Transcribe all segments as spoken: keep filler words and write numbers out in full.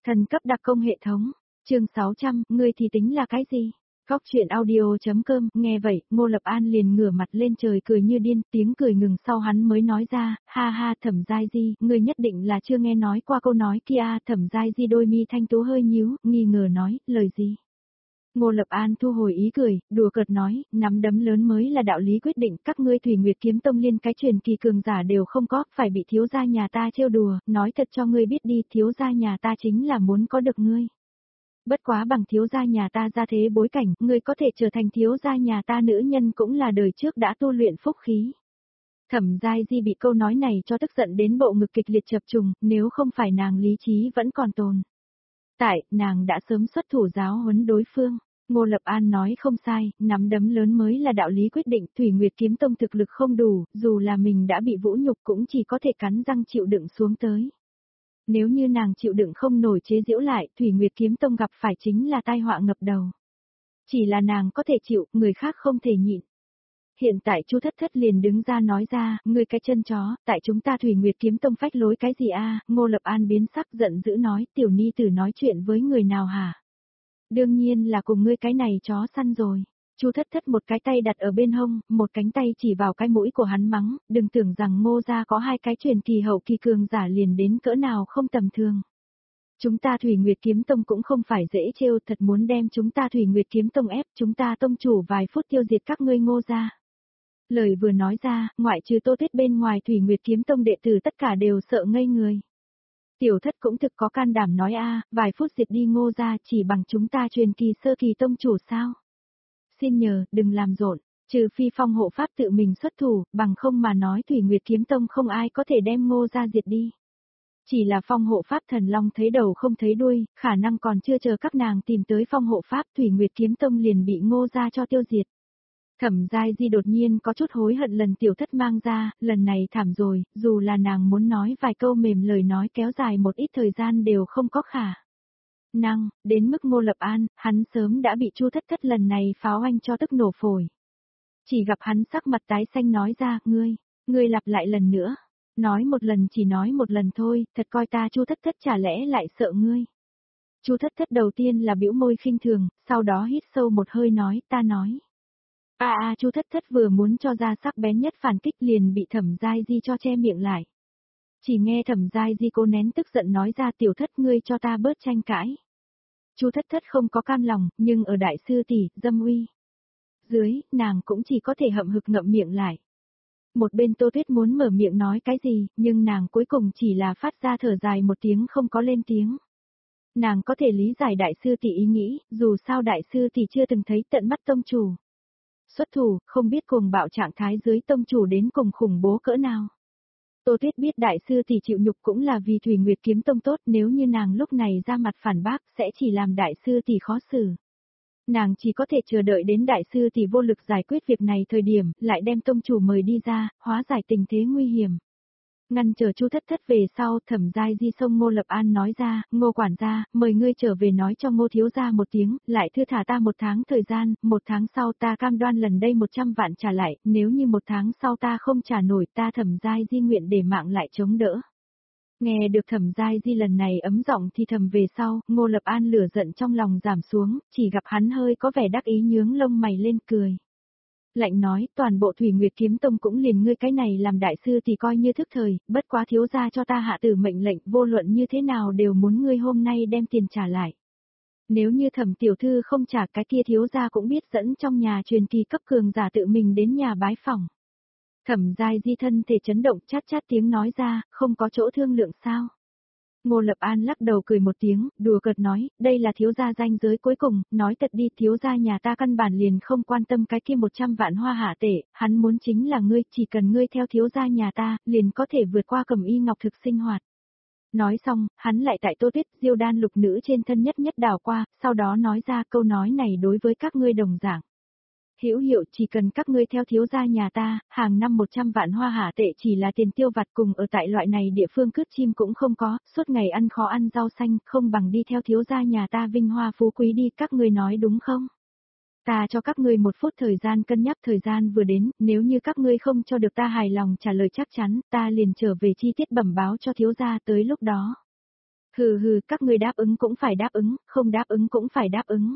Thần cấp đặc công hệ thống, chương sáu trăm, ngươi thì tính là cái gì? Góc chuyện audio.com, nghe vậy, Ngô Lập An liền ngửa mặt lên trời cười như điên, tiếng cười ngừng sau hắn mới nói ra, ha ha Thẩm Giai Di, ngươi nhất định là chưa nghe nói qua câu nói kia. Thẩm Giai Di đôi mi thanh tú hơi nhíu, nghi ngờ nói, lời gì? Ngô Lập An thu hồi ý cười, đùa cợt nói, nắm đấm lớn mới là đạo lý quyết định, các ngươi Thủy Nguyệt Kiếm Tông liên cái truyền kỳ cường giả đều không có, phải bị thiếu gia nhà ta trêu đùa, nói thật cho ngươi biết đi, thiếu gia nhà ta chính là muốn có được ngươi. Bất quá bằng thiếu gia nhà ta ra thế bối cảnh, ngươi có thể trở thành thiếu gia nhà ta nữ nhân cũng là đời trước đã tu luyện phúc khí. Thẩm Giai Di bị câu nói này cho tức giận đến bộ ngực kịch liệt chập trùng, nếu không phải nàng lý trí vẫn còn tồn tại, nàng đã sớm xuất thủ giáo huấn đối phương. Ngô Lập An nói không sai, nắm đấm lớn mới là đạo lý quyết định, Thủy Nguyệt Kiếm Tông thực lực không đủ, dù là mình đã bị vũ nhục cũng chỉ có thể cắn răng chịu đựng xuống tới. Nếu như nàng chịu đựng không nổi chế giễu lại, Thủy Nguyệt Kiếm Tông gặp phải chính là tai họa ngập đầu. Chỉ là nàng có thể chịu, người khác không thể nhịn. Hiện tại Chu Thất Thất liền đứng ra nói ra, ngươi cái chân chó, tại chúng ta Thủy Nguyệt Kiếm Tông phách lối cái gì a? Ngô Lập An biến sắc giận dữ nói, tiểu ni tử nói chuyện với người nào hả? Đương nhiên là cùng ngươi cái này chó săn rồi. Chu Thất Thất một cái tay đặt ở bên hông, một cánh tay chỉ vào cái mũi của hắn mắng, đừng tưởng rằng Ngô gia có hai cái truyền kỳ hậu kỳ cường giả liền đến cỡ nào không tầm thường. Chúng ta Thủy Nguyệt Kiếm Tông cũng không phải dễ trêu, thật muốn đem chúng ta Thủy Nguyệt Kiếm Tông ép, chúng ta tông chủ vài phút tiêu diệt các ngươi Ngô gia. Lời vừa nói ra, ngoại trừ Tô Tuyết bên ngoài Thủy Nguyệt Kiếm Tông đệ tử tất cả đều sợ ngây người. Tiểu Thất cũng thực có can đảm nói a, vài phút diệt đi Ngô gia chỉ bằng chúng ta truyền kỳ sơ kỳ tông chủ sao? Xin nhờ, đừng làm rộn, trừ phi Phong hộ pháp tự mình xuất thủ, bằng không mà nói Thủy Nguyệt Kiếm Tông không ai có thể đem Ngô gia diệt đi. Chỉ là Phong hộ pháp thần long thấy đầu không thấy đuôi, khả năng còn chưa chờ các nàng tìm tới Phong hộ pháp Thủy Nguyệt Kiếm Tông liền bị Ngô gia cho tiêu diệt. Thẩm Giai Di đột nhiên có chút hối hận lần Tiểu Thất mang ra, lần này thảm rồi, dù là nàng muốn nói vài câu mềm lời nói kéo dài một ít thời gian đều không có khả năng, đến mức Ngô Lập An, hắn sớm đã bị Chu Thất Thất lần này pháo anh cho tức nổ phổi. Chỉ gặp hắn sắc mặt tái xanh nói ra, ngươi, ngươi lặp lại lần nữa, nói một lần chỉ nói một lần thôi, thật coi ta Chu Thất Thất chả lẽ lại sợ ngươi. Chu Thất Thất đầu tiên là bĩu môi khinh thường, sau đó hít sâu một hơi nói, ta nói. A a Chu Thất Thất vừa muốn cho ra sắc bén nhất phản kích liền bị Thẩm Giai Di cho che miệng lại. Chỉ nghe Thẩm Giai Di cố nén tức giận nói ra, Tiểu Thất ngươi cho ta bớt tranh cãi. Chu Thất Thất không có cam lòng, nhưng ở đại sư tỷ, dâm uy dưới, nàng cũng chỉ có thể hậm hực ngậm miệng lại. Một bên Tô Tuyết muốn mở miệng nói cái gì, nhưng nàng cuối cùng chỉ là phát ra thở dài một tiếng không có lên tiếng. Nàng có thể lý giải đại sư tỷ ý nghĩ, dù sao đại sư tỷ chưa từng thấy tận mắt tông chủ xuất thủ, không biết cuồng bạo trạng thái dưới tông chủ đến cùng khủng bố cỡ nào. Tô Tuyết biết đại sư tỷ chịu nhục cũng là vì Thủy Nguyệt Kiếm Tông tốt, nếu như nàng lúc này ra mặt phản bác sẽ chỉ làm đại sư tỷ khó xử. Nàng chỉ có thể chờ đợi đến đại sư tỷ vô lực giải quyết việc này thời điểm, lại đem tông chủ mời đi ra, hóa giải tình thế nguy hiểm. Ngăn chờ Chu Thất Thất về sau, Thẩm Giai Di xông Ngô Lập An nói ra, Ngô quản gia, mời ngươi trở về nói cho Ngô thiếu gia một tiếng, lại thư thả ta một tháng thời gian, một tháng sau ta cam đoan lần đây một trăm vạn trả lại, nếu như một tháng sau ta không trả nổi ta Thẩm Giai Di nguyện để mạng lại chống đỡ. Nghe được Thẩm Giai Di lần này ấm giọng thì thầm về sau, Ngô Lập An lửa giận trong lòng giảm xuống, chỉ gặp hắn hơi có vẻ đắc ý nhướng lông mày lên cười. Lạnh nói, toàn bộ Thủy Nguyệt Kiếm Tông cũng liền ngươi cái này làm đại sư thì coi như thức thời, bất quá thiếu gia cho ta hạ tử mệnh lệnh, vô luận như thế nào đều muốn ngươi hôm nay đem tiền trả lại. Nếu như Thẩm tiểu thư không trả, cái kia thiếu gia cũng biết dẫn trong nhà truyền kỳ cấp cường giả tự mình đến nhà bái phỏng. Thẩm Giai Di thân thể chấn động, chát chát tiếng nói ra, không có chỗ thương lượng sao? Ngô Lập An lắc đầu cười một tiếng, đùa cợt nói, đây là thiếu gia ranh giới cuối cùng, nói thật đi, thiếu gia nhà ta căn bản liền không quan tâm cái kia một trăm vạn hoa hạ tệ, hắn muốn chính là ngươi, chỉ cần ngươi theo thiếu gia nhà ta, liền có thể vượt qua Cẩm Y Ngọc thực sinh hoạt. Nói xong, hắn lại tại Tô Tuyết, Diêu Đan lục nữ trên thân nhất nhất đảo qua, sau đó nói ra câu nói này đối với các ngươi đồng dạng. Hữu hiệu, chỉ cần các ngươi theo thiếu gia nhà ta, hàng năm một trăm vạn hoa hạ tệ chỉ là tiền tiêu vặt, cùng ở tại loại này địa phương cướp chim cũng không có, suốt ngày ăn khó ăn rau xanh, không bằng đi theo thiếu gia nhà ta vinh hoa phú quý đi, các ngươi nói đúng không? Ta cho các ngươi một phút thời gian cân nhắc, thời gian vừa đến, nếu như các ngươi không cho được ta hài lòng trả lời chắc chắn, ta liền trở về chi tiết bẩm báo cho thiếu gia, tới lúc đó. Hừ hừ, các ngươi đáp ứng cũng phải đáp ứng, không đáp ứng cũng phải đáp ứng.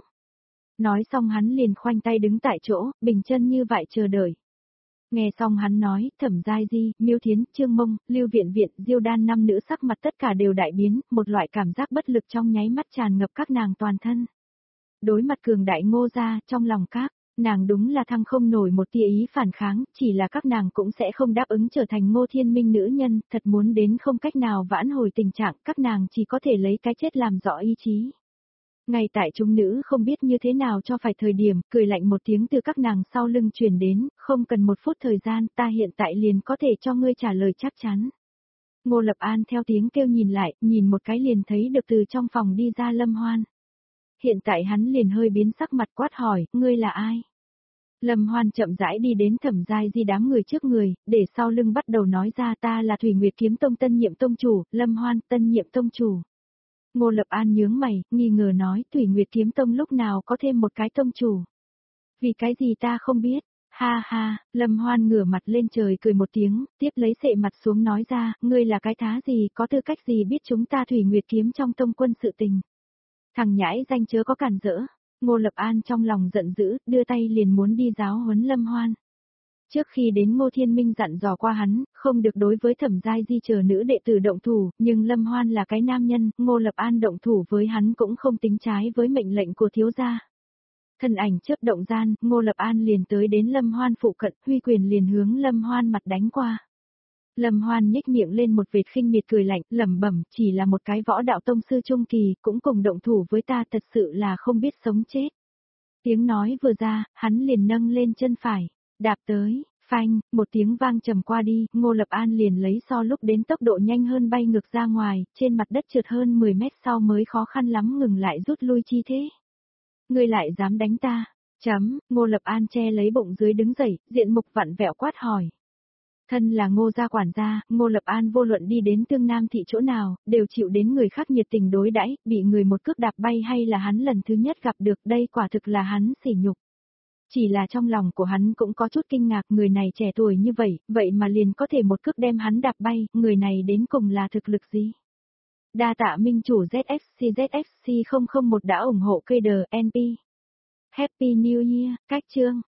Nói xong hắn liền khoanh tay đứng tại chỗ, bình chân như vậy chờ đợi. Nghe xong hắn nói, Thẩm Giai Di, Miêu Thiến, Trương Mông, Lưu Viện Viện, Diêu Đan năm nữ sắc mặt tất cả đều đại biến, một loại cảm giác bất lực trong nháy mắt tràn ngập các nàng toàn thân. Đối mặt cường đại Ngô gia, trong lòng các nàng đúng là thăng không nổi một tia ý phản kháng, chỉ là các nàng cũng sẽ không đáp ứng trở thành Ngô Thiên Minh nữ nhân, thật muốn đến không cách nào vãn hồi tình trạng, các nàng chỉ có thể lấy cái chết làm rõ ý chí. Ngay tại chúng nữ không biết như thế nào cho phải thời điểm, cười lạnh một tiếng từ các nàng sau lưng truyền đến, không cần một phút thời gian, ta hiện tại liền có thể cho ngươi trả lời chắc chắn. Ngô Lập An theo tiếng kêu nhìn lại, nhìn một cái liền thấy được từ trong phòng đi ra Lâm Hoan. Hiện tại hắn liền hơi biến sắc mặt quát hỏi, ngươi là ai? Lâm Hoan chậm rãi đi đến Thẩm Giai Di đám người trước người, để sau lưng bắt đầu nói ra ta là Thủy Nguyệt Kiếm Tông tân nhiệm tông chủ, Lâm Hoan tân nhiệm tông chủ. Ngô Lập An nhướng mày, nghi ngờ nói Thủy Nguyệt Kiếm Tông lúc nào có thêm một cái tông chủ. Vì cái gì ta không biết, ha ha, Lâm Hoan ngửa mặt lên trời cười một tiếng, tiếp lấy sệ mặt xuống nói ra, ngươi là cái thá gì, có tư cách gì biết chúng ta Thủy Nguyệt Kiếm trong tông quân sự tình. Thằng nhãi danh chớ có cản rỡ, Ngô Lập An trong lòng giận dữ, đưa tay liền muốn đi giáo huấn Lâm Hoan. Trước khi đến Ngô Thiên Minh dặn dò qua hắn, không được đối với Thẩm Giai Di chờ nữ đệ tử động thủ, nhưng Lâm Hoan là cái nam nhân, Ngô Lập An động thủ với hắn cũng không tính trái với mệnh lệnh của thiếu gia. Thân ảnh chớp động gian, Ngô Lập An liền tới đến Lâm Hoan phụ cận, huy quyền liền hướng Lâm Hoan mặt đánh qua. Lâm Hoan nhếch miệng lên một vệt khinh miệt cười lạnh, lẩm bẩm, chỉ là một cái võ đạo tông sư trung kỳ, cũng cùng động thủ với ta thật sự là không biết sống chết. Tiếng nói vừa ra, hắn liền nâng lên chân phải, đạp tới, phanh, một tiếng vang trầm qua đi, Ngô Lập An liền lấy so lúc đến tốc độ nhanh hơn bay ngược ra ngoài, trên mặt đất trượt hơn mười mét sau mới khó khăn lắm ngừng lại rút lui chi thế. Ngươi lại dám đánh ta, chấm, Ngô Lập An che lấy bụng dưới đứng dậy, diện mục vặn vẹo quát hỏi. Thân là Ngô gia quản gia, Ngô Lập An vô luận đi đến Tương Nam thị chỗ nào, đều chịu đến người khác nhiệt tình đối đãi, bị người một cước đạp bay hay là hắn lần thứ nhất gặp được, đây quả thực là hắn sỉ nhục. Chỉ là trong lòng của hắn cũng có chút kinh ngạc, người này trẻ tuổi như vậy, vậy mà liền có thể một cước đem hắn đạp bay, người này đến cùng là thực lực gì? Đa tạ minh chủ Z F C Z F C không không một đã ủng hộ cây đờ en pê. Happy New Year, cách chương.